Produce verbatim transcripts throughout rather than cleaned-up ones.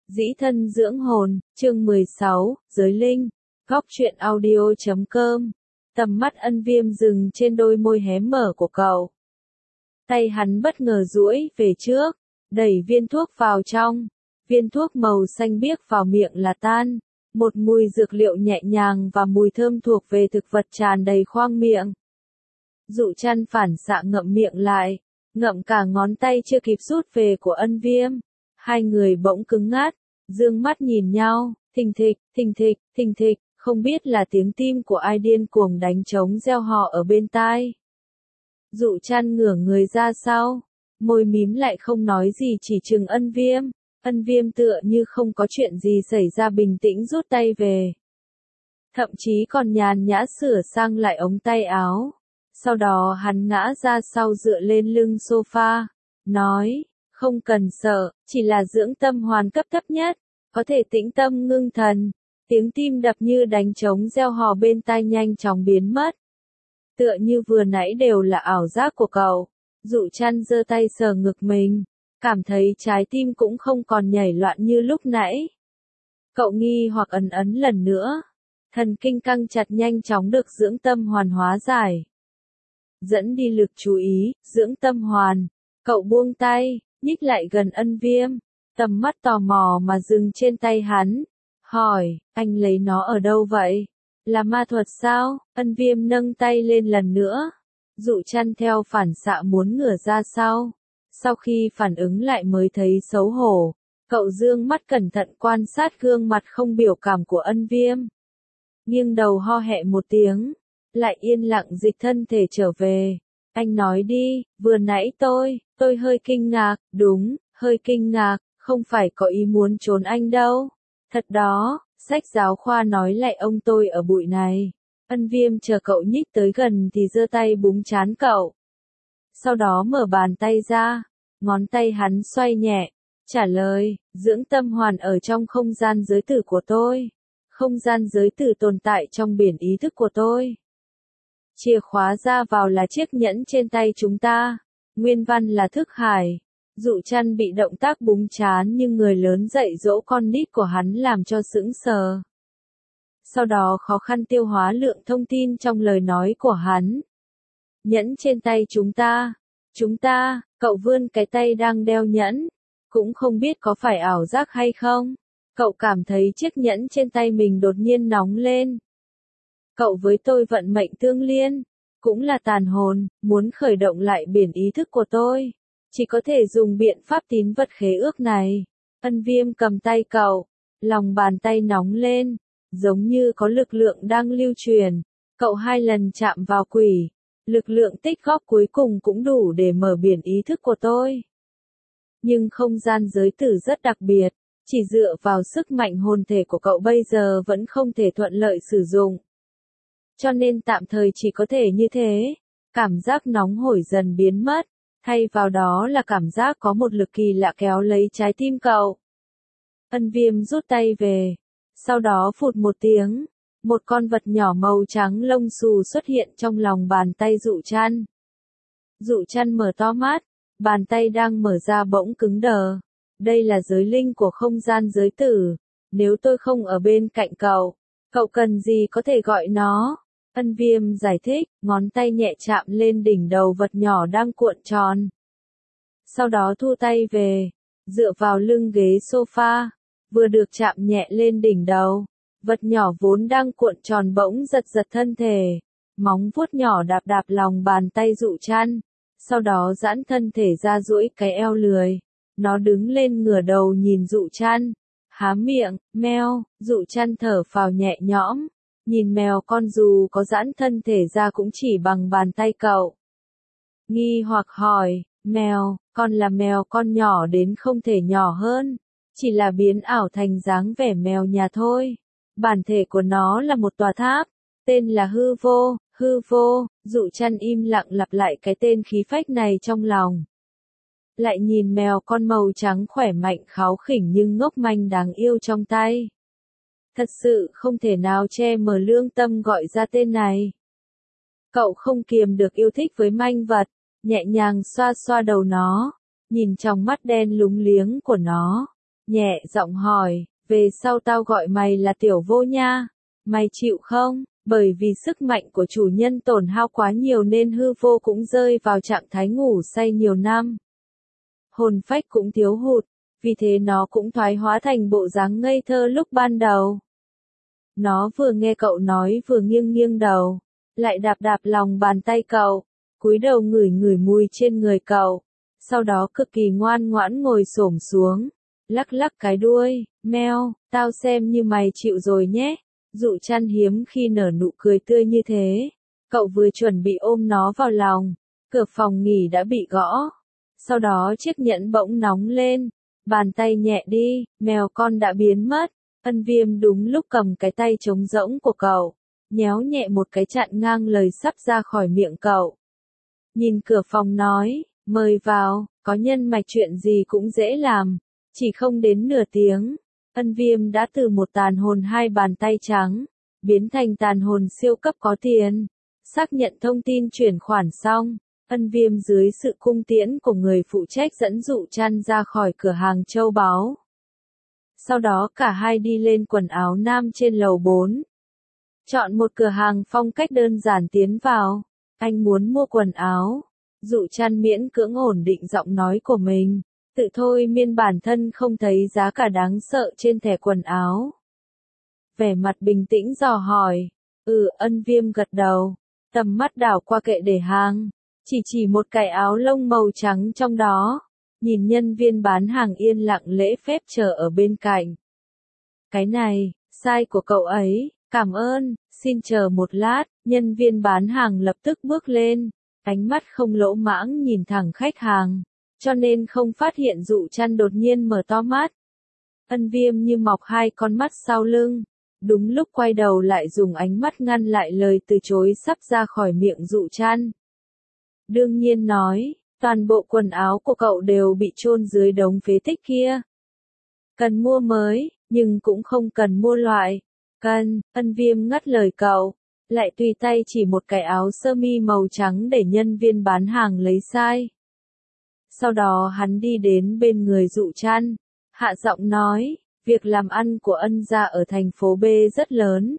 Dĩ thân dưỡng hồn, chương mười sáu, giới linh, góc truyện audio chấm com. Tầm mắt Ân Viêm dừng trên đôi môi hé mở của cậu. Tay hắn bất ngờ duỗi về trước, đẩy viên thuốc vào trong. Viên thuốc màu xanh biếc vào miệng là tan. Một mùi dược liệu nhẹ nhàng và mùi thơm thuộc về thực vật tràn đầy khoang miệng. Dụ Chăn phản xạ ngậm miệng lại, ngậm cả ngón tay chưa kịp rút về của Ân Viêm. Hai người bỗng cứng ngắt, dương mắt nhìn nhau, thình thịch, thình thịch, thình thịch, không biết là tiếng tim của ai điên cuồng đánh trống reo hò ở bên tai. Dụ Chăn ngửa người ra sau, môi mím lại không nói gì chỉ trừng Ân Viêm. Ân Viêm tựa như không có chuyện gì xảy ra bình tĩnh rút tay về. Thậm chí còn nhàn nhã sửa sang lại ống tay áo. Sau đó hắn ngã ra sau dựa lên lưng sofa, nói, không cần sợ, chỉ là dưỡng tâm hoàn cấp thấp nhất, có thể tĩnh tâm ngưng thần. Tiếng tim đập như đánh trống reo hò bên tai nhanh chóng biến mất. Tựa như vừa nãy đều là ảo giác của cậu. Dụ Chăn giơ tay sờ ngực mình, cảm thấy trái tim cũng không còn nhảy loạn như lúc nãy. Cậu nghi hoặc ấn ấn lần nữa. Thần kinh căng chặt nhanh chóng được dưỡng tâm hoàn hóa giải. Dẫn đi lực chú ý, dưỡng tâm hoàn. Cậu buông tay, nhích lại gần Ân Viêm. Tầm mắt tò mò mà dừng trên tay hắn. Hỏi, anh lấy nó ở đâu vậy? Là ma thuật sao? Ân Viêm nâng tay lên lần nữa. Dụ Chăn theo phản xạ muốn ngửa ra sau. Sau khi phản ứng lại mới thấy xấu hổ. Cậu dương mắt cẩn thận quan sát gương mặt không biểu cảm của Ân Viêm. Nghiêng đầu ho hẹ một tiếng. Lại yên lặng dịch thân thể trở về. Anh nói đi, vừa nãy tôi, tôi hơi kinh ngạc, đúng, hơi kinh ngạc, không phải có ý muốn trốn anh đâu. Thật đó, sách giáo khoa nói lại ông tôi ở bụi này. Ân Viêm chờ cậu nhích tới gần thì giơ tay búng trán cậu. Sau đó mở bàn tay ra, ngón tay hắn xoay nhẹ, trả lời, dưỡng tâm hoàn ở trong không gian giới tử của tôi. Không gian giới tử tồn tại trong biển ý thức của tôi. Chìa khóa ra vào là chiếc nhẫn trên tay chúng ta. Nguyên văn là thức hải. Dụ Chăn bị động tác búng trán nhưng người lớn dạy dỗ con nít của hắn làm cho sững sờ. Sau đó khó khăn tiêu hóa lượng thông tin trong lời nói của hắn. Nhẫn trên tay chúng ta. Chúng ta, cậu vươn cái tay đang đeo nhẫn. Cũng không biết có phải ảo giác hay không. Cậu cảm thấy chiếc nhẫn trên tay mình đột nhiên nóng lên. Cậu với tôi vận mệnh tương liên. Cũng là tàn hồn, muốn khởi động lại biển ý thức của tôi. Chỉ có thể dùng biện pháp tín vật khế ước này. Ân Viêm cầm tay cậu. Lòng bàn tay nóng lên. Giống như có lực lượng đang lưu truyền. Cậu hai lần chạm vào quỷ. Lực lượng tích góp cuối cùng cũng đủ để mở biển ý thức của tôi. Nhưng không gian giới tử rất đặc biệt. Chỉ dựa vào sức mạnh hồn thể của cậu bây giờ vẫn không thể thuận lợi sử dụng. Cho nên tạm thời chỉ có thể như thế. Cảm giác nóng hổi dần biến mất. Thay vào đó là cảm giác có một lực kỳ lạ kéo lấy trái tim cậu. Ân Viêm rút tay về. Sau đó phụt một tiếng. Một con vật nhỏ màu trắng lông xù xuất hiện trong lòng bàn tay Dụ Chăn. Dụ Chăn mở to mắt. Bàn tay đang mở ra bỗng cứng đờ. Đây là giới linh của không gian giới tử. Nếu tôi không ở bên cạnh cậu, cậu cần gì có thể gọi nó. Ân Viêm giải thích, ngón tay nhẹ chạm lên đỉnh đầu vật nhỏ đang cuộn tròn. Sau đó thu tay về, dựa vào lưng ghế sofa, vừa được chạm nhẹ lên đỉnh đầu. Vật nhỏ vốn đang cuộn tròn bỗng giật giật thân thể, móng vuốt nhỏ đạp đạp lòng bàn tay Dụ Chăn, sau đó giãn thân thể ra duỗi cái eo lười. Nó đứng lên ngửa đầu nhìn Dụ Chăn, há miệng, meo. Dụ Chăn thở phào nhẹ nhõm. Nhìn mèo con dù có giãn thân thể ra cũng chỉ bằng bàn tay cậu. Nghi hoặc hỏi, mèo, con là mèo con nhỏ đến không thể nhỏ hơn. Chỉ là biến ảo thành dáng vẻ mèo nhà thôi. Bản thể của nó là một tòa tháp. Tên là hư vô, hư vô. Dụ Chăn im lặng lặp lại cái tên khí phách này trong lòng. Lại nhìn mèo con màu trắng khỏe mạnh kháu khỉnh nhưng ngốc manh đáng yêu trong tay. Thật sự không thể nào che mờ lương tâm gọi ra tên này. Cậu không kiềm được yêu thích với manh vật, nhẹ nhàng xoa xoa đầu nó, nhìn trong mắt đen lúng liếng của nó, nhẹ giọng hỏi, về sau tao gọi mày là tiểu vô nha, mày chịu không? Bởi vì sức mạnh của chủ nhân tổn hao quá nhiều nên hư vô cũng rơi vào trạng thái ngủ say nhiều năm. Hồn phách cũng thiếu hụt, vì thế nó cũng thoái hóa thành bộ dáng ngây thơ lúc ban đầu. Nó vừa nghe cậu nói vừa nghiêng nghiêng đầu, lại đạp đạp lòng bàn tay cậu, cúi đầu ngửi ngửi mùi trên người cậu, sau đó cực kỳ ngoan ngoãn ngồi xổm xuống, lắc lắc cái đuôi, meo, tao xem như mày chịu rồi nhé. Dụ chăn hiếm khi nở nụ cười tươi như thế, cậu vừa chuẩn bị ôm nó vào lòng, cửa phòng nghỉ đã bị gõ. Sau đó chiếc nhẫn bỗng nóng lên, bàn tay nhẹ đi, mèo con đã biến mất. Ân Viêm đúng lúc cầm cái tay trống rỗng của cậu, nhéo nhẹ một cái chặn ngang lời sắp ra khỏi miệng cậu. Nhìn cửa phòng nói, mời vào, có nhân mạch chuyện gì cũng dễ làm, chỉ không đến nửa tiếng. Ân Viêm đã từ một tàn hồn hai bàn tay trắng, biến thành tàn hồn siêu cấp có tiền. Xác nhận thông tin chuyển khoản xong, Ân Viêm dưới sự cung tiễn của người phụ trách dẫn Dụ Chăn ra khỏi cửa hàng châu báu. Sau đó cả hai đi lên quần áo nam trên lầu bốn. Chọn một cửa hàng phong cách đơn giản tiến vào. Anh muốn mua quần áo. Dụ Chăn miễn cưỡng ổn định giọng nói của mình. Tự thôi miên bản thân không thấy giá cả đáng sợ trên thẻ quần áo. Vẻ mặt bình tĩnh dò hỏi. Ừ, Ân Viêm gật đầu. Tầm mắt đảo qua kệ để hàng. Chỉ chỉ một cái áo lông màu trắng trong đó. Nhìn nhân viên bán hàng yên lặng lễ phép chờ ở bên cạnh. Cái này, size của cậu ấy, cảm ơn, xin chờ một lát. Nhân viên bán hàng lập tức bước lên. Ánh mắt không lỗ mãng nhìn thẳng khách hàng. Cho nên không phát hiện Dụ Chăn đột nhiên mở to mắt. Ân Viêm như mọc hai con mắt sau lưng. Đúng lúc quay đầu lại dùng ánh mắt ngăn lại lời từ chối sắp ra khỏi miệng Dụ Chăn. Đương nhiên nói, toàn bộ quần áo của cậu đều bị chôn dưới đống phế tích kia. Cần mua mới, nhưng cũng không cần mua loại. Cần, Ân Viêm ngắt lời cậu. Lại tùy tay chỉ một cái áo sơ mi màu trắng để nhân viên bán hàng lấy size. Sau đó hắn đi đến bên người Dụ Chăn, hạ giọng nói, việc làm ăn của Ân gia ở thành phố B rất lớn.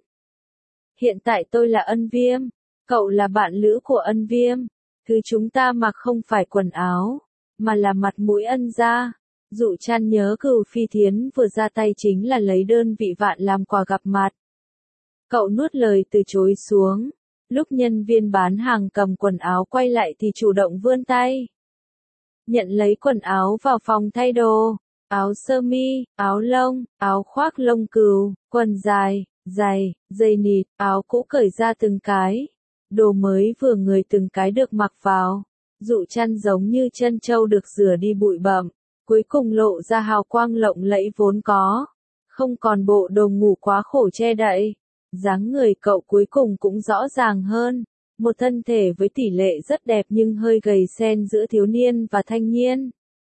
Hiện tại tôi là Ân Viêm, cậu là bạn lữ của Ân Viêm, thứ chúng ta mặc không phải quần áo, mà là mặt mũi Ân gia. Dụ Chăn nhớ Cửu Phi Thiến vừa ra tay chính là lấy đơn vị vạn làm quà gặp mặt. Cậu nuốt lời từ chối xuống, lúc nhân viên bán hàng cầm quần áo quay lại thì chủ động vươn tay. Nhận lấy quần áo vào phòng thay đồ, áo sơ mi, áo lông, áo khoác lông cừu, quần dài, giày, dây nịt, áo cũ cởi ra từng cái. Đồ mới vừa người từng cái được mặc vào. Dụ Chăn giống như chân trâu được rửa đi bụi bặm, cuối cùng lộ ra hào quang lộng lẫy vốn có. Không còn bộ đồ ngủ quá khổ che đậy. Dáng người cậu cuối cùng cũng rõ ràng hơn. Một thân thể với tỷ lệ rất đẹp nhưng hơi gầy xen giữa thiếu niên và thanh niên.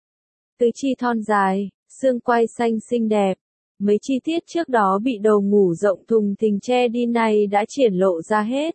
Tứ chi thon dài, xương quai xanh xinh đẹp. Mấy chi tiết trước đó bị đầu ngủ rộng thùng thình che đi này đã triển lộ ra hết.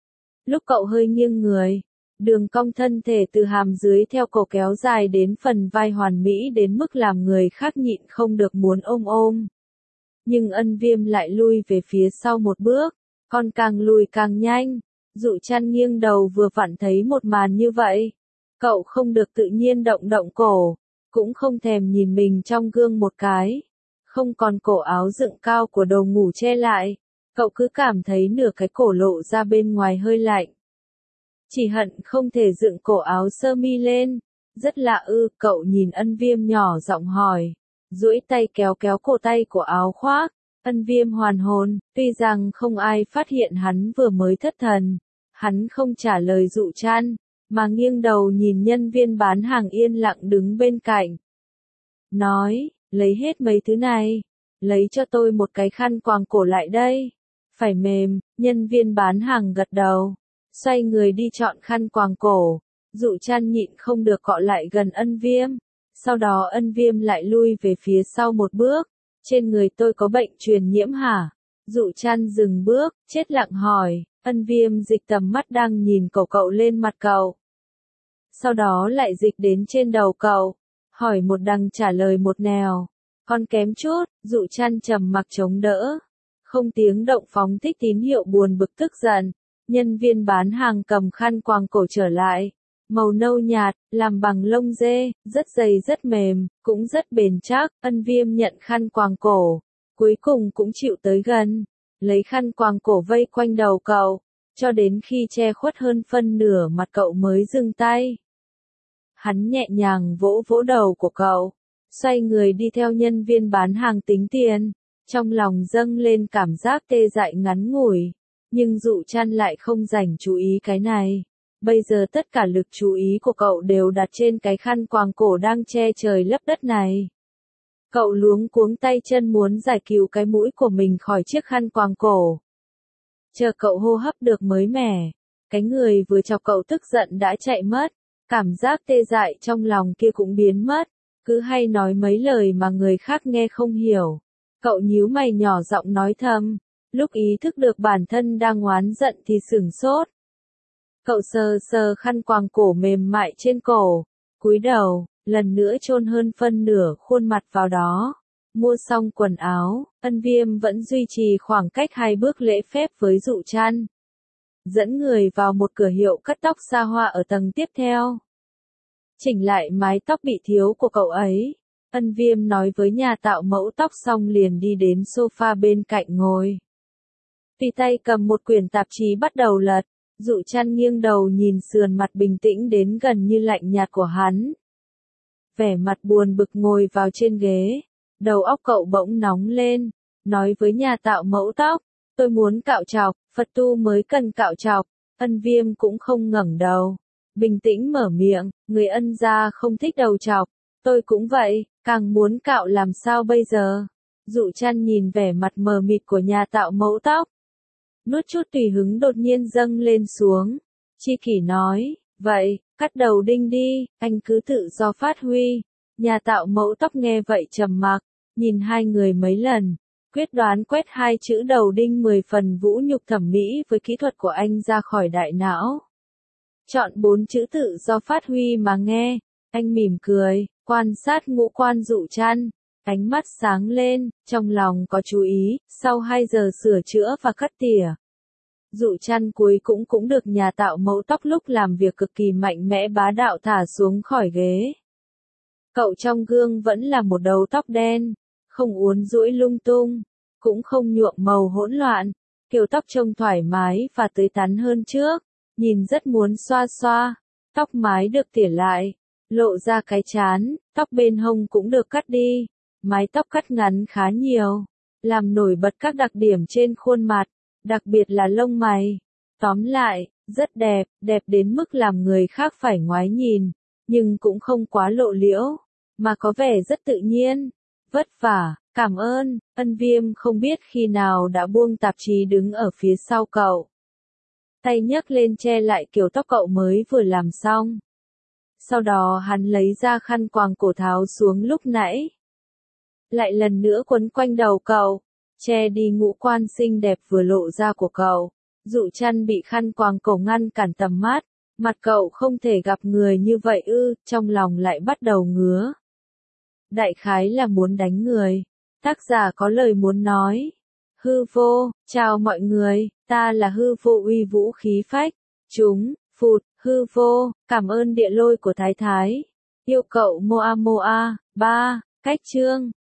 Lúc cậu hơi nghiêng người, đường cong thân thể từ hàm dưới theo cổ kéo dài đến phần vai hoàn mỹ đến mức làm người khác nhịn không được muốn ôm ôm. Nhưng Ân Viêm lại lui về phía sau một bước, còn càng lùi càng nhanh. Dụ Chăn nghiêng đầu vừa vặn thấy một màn như vậy. Cậu không được tự nhiên động động cổ, cũng không thèm nhìn mình trong gương một cái. Không còn cổ áo dựng cao của đầu ngủ che lại, cậu cứ cảm thấy nửa cái cổ lộ ra bên ngoài hơi lạnh. Chỉ hận không thể dựng cổ áo sơ mi lên. Rất lạ ư, cậu nhìn Ân Viêm nhỏ giọng hỏi, duỗi tay kéo kéo cổ tay của áo khoác. Ân Viêm hoàn hồn, tuy rằng không ai phát hiện hắn vừa mới thất thần. Hắn không trả lời Dụ Chăn, mà nghiêng đầu nhìn nhân viên bán hàng yên lặng đứng bên cạnh. Nói, lấy hết mấy thứ này, lấy cho tôi một cái khăn quàng cổ lại đây. Phải mềm, nhân viên bán hàng gật đầu, xoay người đi chọn khăn quàng cổ. Dụ Chăn nhịn không được cọ lại gần Ân Viêm. Sau đó Ân Viêm lại lui về phía sau một bước. Trên người tôi có bệnh truyền nhiễm hả? Dụ Chăn dừng bước, chết lặng hỏi. Ân Viêm dịch tầm mắt đang nhìn cậu cậu lên mặt cậu. Sau đó lại dịch đến trên đầu cậu. Hỏi một đằng trả lời một nẻo. Còn kém chút, Dụ Trăn trầm mặc chống đỡ. Không tiếng động phóng thích tín hiệu buồn bực tức giận. Nhân viên bán hàng cầm khăn quàng cổ trở lại. Màu nâu nhạt, làm bằng lông dê, rất dày rất mềm, cũng rất bền chắc. Ân Viêm nhận khăn quàng cổ. Cuối cùng cũng chịu tới gần. Lấy khăn quàng cổ vây quanh đầu cậu. Cho đến khi che khuất hơn phân nửa mặt cậu mới dừng tay. Hắn nhẹ nhàng vỗ vỗ đầu của cậu. Xoay người đi theo nhân viên bán hàng tính tiền. Trong lòng dâng lên cảm giác tê dại ngắn ngủi. Nhưng Dụ Trăn lại không dành chú ý cái này. Bây giờ tất cả lực chú ý của cậu đều đặt trên cái khăn quàng cổ đang che trời lấp đất này. Cậu luống cuống tay chân muốn giải cứu cái mũi của mình khỏi chiếc khăn quàng cổ. Chờ cậu hô hấp được mới mẻ. Cái người vừa chọc cậu tức giận đã chạy mất. Cảm giác tê dại trong lòng kia cũng biến mất. Cứ hay nói mấy lời mà người khác nghe không hiểu. Cậu nhíu mày nhỏ giọng nói thầm. Lúc ý thức được bản thân đang oán giận thì sửng sốt. Cậu sờ sờ khăn quàng cổ mềm mại trên cổ. Cúi đầu, lần nữa chôn hơn phân nửa khuôn mặt vào đó. Mua xong quần áo, Ân Viêm vẫn duy trì khoảng cách hai bước lễ phép với Dụ Trăn. Dẫn người vào một cửa hiệu cắt tóc xa hoa ở tầng tiếp theo. Chỉnh lại mái tóc bị thiếu của cậu ấy. Ân Viêm nói với nhà tạo mẫu tóc xong liền đi đến sofa bên cạnh ngồi. Tùy tay cầm một quyển tạp chí bắt đầu lật. Dụ Trăn nghiêng đầu nhìn sườn mặt bình tĩnh đến gần như lạnh nhạt của hắn. Vẻ mặt buồn bực ngồi vào trên ghế. Đầu óc cậu bỗng nóng lên. Nói với nhà tạo mẫu tóc. Tôi muốn cạo chọc, Phật tu mới cần cạo chọc. Ân Viêm cũng không ngẩng đầu. Bình tĩnh mở miệng, người Ân gia không thích đầu chọc. Tôi cũng vậy, càng muốn cạo làm sao bây giờ. Dụ Trăn nhìn vẻ mặt mờ mịt của nhà tạo mẫu tóc. Nuốt chút tùy hứng đột nhiên dâng lên xuống. Chi Kỷ nói, vậy, cắt đầu đinh đi, anh cứ tự do phát huy. Nhà tạo mẫu tóc nghe vậy trầm mặc, nhìn hai người mấy lần, quyết đoán quét hai chữ đầu đinh mười phần vũ nhục thẩm mỹ với kỹ thuật của anh ra khỏi đại não. Chọn bốn chữ tự do phát huy mà nghe, anh mỉm cười, quan sát ngũ quan Dụ Trăn. Ánh mắt sáng lên, trong lòng có chú ý, sau hai giờ sửa chữa và cắt tỉa. Dụ Trăn cuối cũng cũng được nhà tạo mẫu tóc lúc làm việc cực kỳ mạnh mẽ bá đạo thả xuống khỏi ghế. Cậu trong gương vẫn là một đầu tóc đen, không uốn duỗi lung tung, cũng không nhuộm màu hỗn loạn, kiểu tóc trông thoải mái và tươi tắn hơn trước, nhìn rất muốn xoa xoa. Tóc mái được tỉa lại, lộ ra cái trán, tóc bên hông cũng được cắt đi. Mái tóc cắt ngắn khá nhiều, làm nổi bật các đặc điểm trên khuôn mặt, đặc biệt là lông mày. Tóm lại, rất đẹp, đẹp đến mức làm người khác phải ngoái nhìn, nhưng cũng không quá lộ liễu, mà có vẻ rất tự nhiên. Vất vả, cảm ơn. Ân Viêm không biết khi nào đã buông tạp chí đứng ở phía sau cậu. Tay nhấc lên che lại kiểu tóc cậu mới vừa làm xong. Sau đó hắn lấy ra khăn quàng cổ tháo xuống lúc nãy. Lại lần nữa quấn quanh đầu cậu, che đi ngũ quan xinh đẹp vừa lộ ra của cậu. Dụ Trăn bị khăn quàng cổ ngăn cản tầm mắt, mặt cậu không thể gặp người như vậy ư, trong lòng lại bắt đầu ngứa. Đại khái là muốn đánh người, tác giả có lời muốn nói. Hư vô, chào mọi người, ta là hư vô uy vũ khí phách, chúng, phụt, hư vô, cảm ơn địa lôi của Thái Thái. Yêu cậu Moa Moa, ba, cách chương.